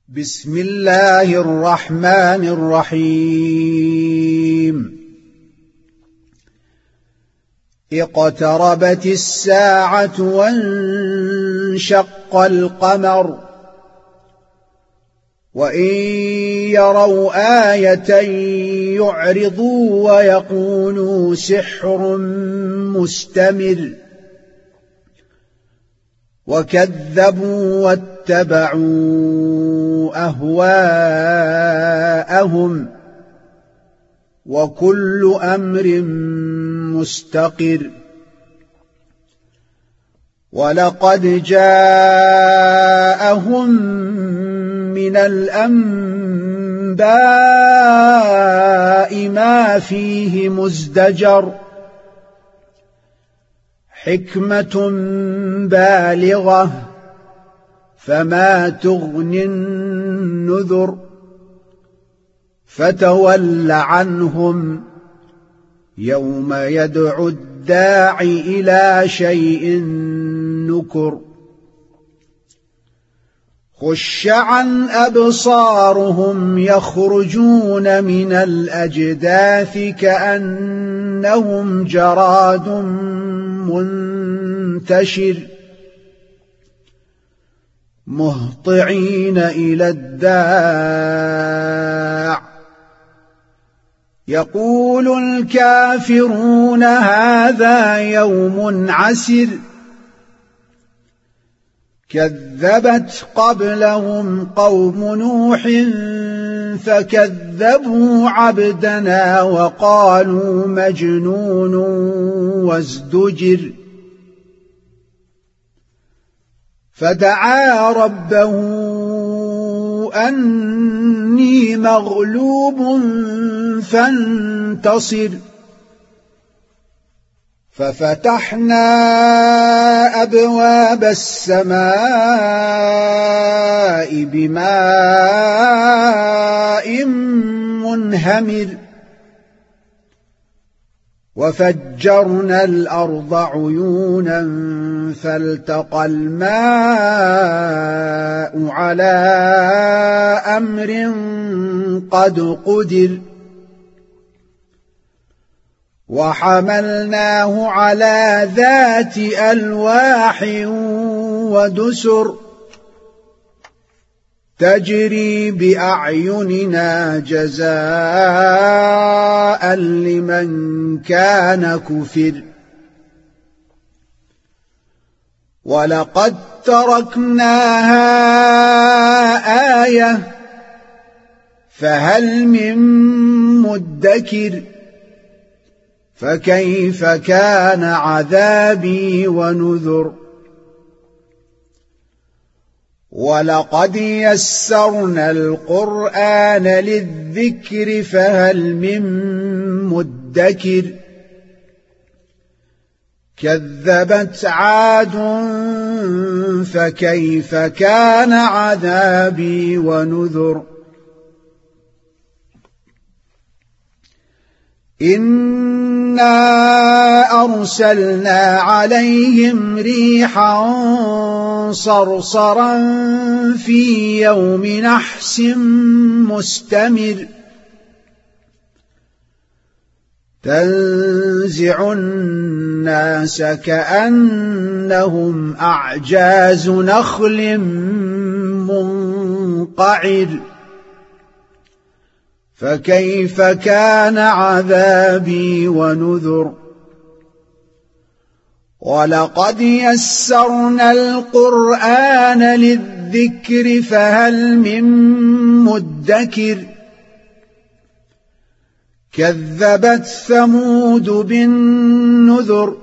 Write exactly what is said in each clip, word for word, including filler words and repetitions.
بسم الله الرحمن الرحيم اقتربت الساعة وانشق القمر وإن يروا آية يعرضوا ويقولوا سحر مستمر وكذبوا واتبعوا أهواءهم وكل أمر مستقر ولقد جاءهم من الأنباء ما فيه مزدجر حكمة بالغة فما تغني النذر فتول عنهم يوم يدعو الداع إلى شيء نكر خش عن أبصارهم يخرجون من الأجداث كأنهم جراد منتشر مهطعين إلى الداع يقول الكافرون هذا يوم عسر كذبت قبلهم قوم نوح فكذبوا عبدنا وقالوا مجنون وازدجر فدعا ربه أني مغلوب فانتصر ففتحنا أبواب السماء بماء منهمر وفجرنا الأرض عيونا فالتقى الماء على أمر قد قدر وحملناه على ذات ألواح ودسر تجري بأعيننا جزاء لمن كان كفر ولقد تركناها آية فهل من مدكر فكيف كان عذابي ونذر ولقد يسرنا القرآن للذكر فهل من مدكر كذبت عاد فكيف كان عذابي ونذر إنا أرسلنا عليهم ريحا صرصرا في يوم نحس مستمر تنزع الناس كأنهم أعجاز نخل منقعر فكيف كان عذابي ونذر ولقد يسرنا القرآن للذكر فهل من مدكر كذبت ثمود بالنذر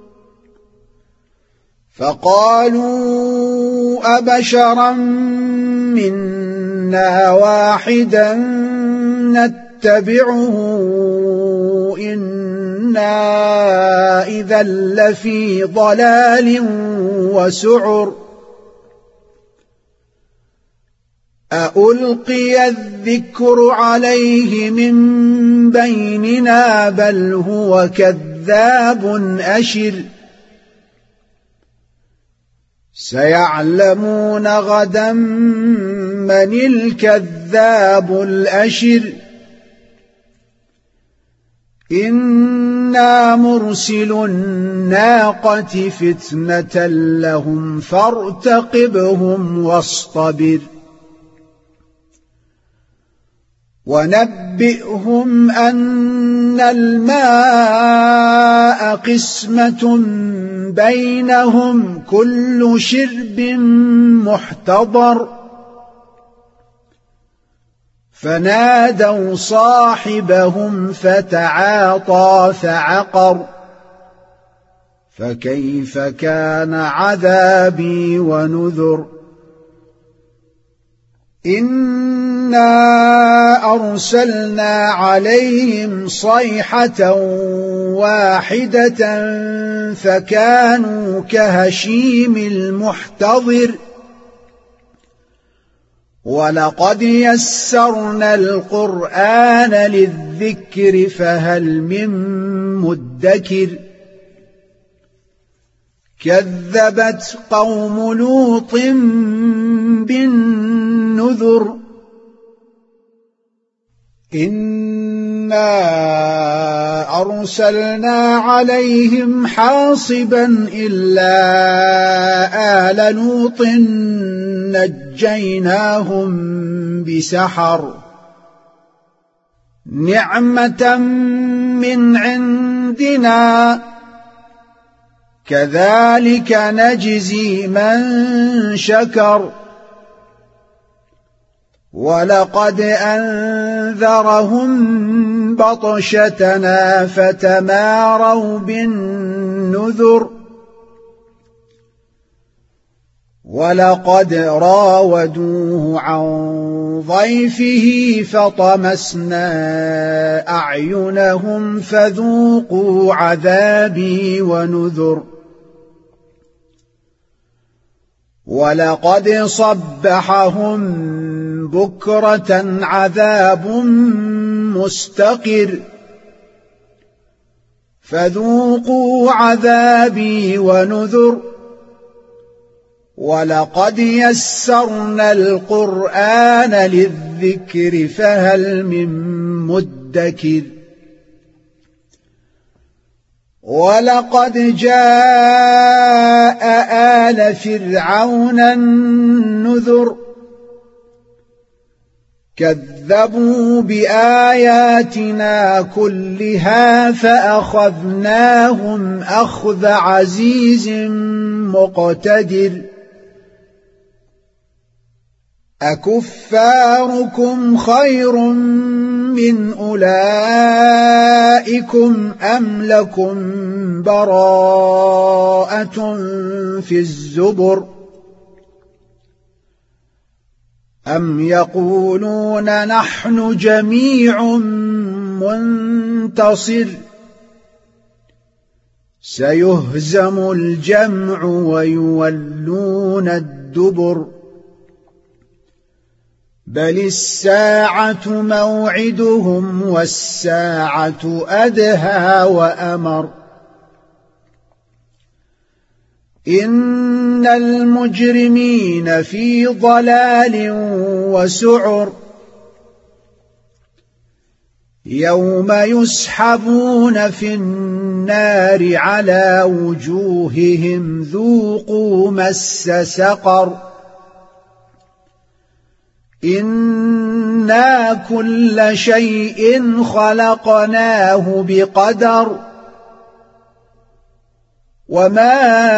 فقالوا أبشرا منا واحدا نتبعه إنا إذا لفي ضلال وسعر أألقي الذكر عليه من بيننا بل هو كذاب أشر سيعلمون غدا من الكذاب الأشر إنا مرسل الناقة فتنة لهم فارتقبهم واصطبر ونبئهم أن الماء قسمة بينهم كل شرب محتضر فنادوا صاحبهم فتعاطى فعقر فكيف كان عذابي ونذر إنا أرسلنا عليهم صيحة واحدة فكانوا كهشيم المحتضر ولقد يسرنا القرآن للذكر فهل من مدكر كذبت قوم لوط بالنذر إنا أرسلنا عليهم حاصبا إلا آل لوط نجيناهم بسحر نعمة من عندنا كذلك نجزي من شكر ولقد أنذرهم بطشتنا فتماروا بالنذر ولقد راودوه عن ضيفه فطمسنا أعينهم فذوقوا عذابي ونذر ولقد صبحهم بكرة عذاب مستقر فذوقوا عذابي ونذر ولقد يسرنا القرآن للذكر فهل من مدكر ولقد جاء آل فرعون النذر كذبوا بآياتنا كلها فأخذناهم أخذ عزيز مقتدر أكفاركم خير من أولئكم أم لكم براءة في الزبر أم يقولون نحن جميع منتصر سيهزم الجمع ويولون الدبر بل الساعة موعدهم والساعة أدهى وأمر إن المجرمين في ضلال وسعر يوم يسحبون في النار على وجوههم ذوقوا مس سقر إنا كل شيء خلقناه بقدر وما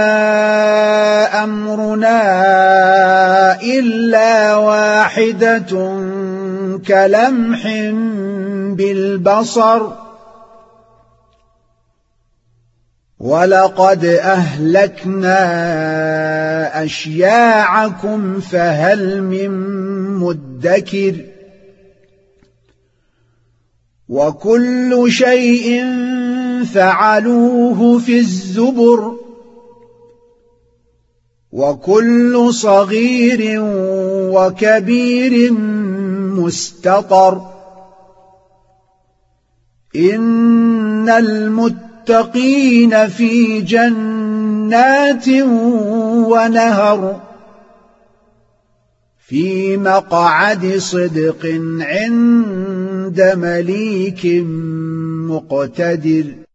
أمرنا إلا واحدة كلمح بالبصر ولقد أهلكنا أشياعكم فهل من مدكر وكل شيء فعلوه في الزبر وكل صغير وكبير مستطر إن المتقين في جنات جنات ونهر في مقعد صدق عند مليك مقتدر.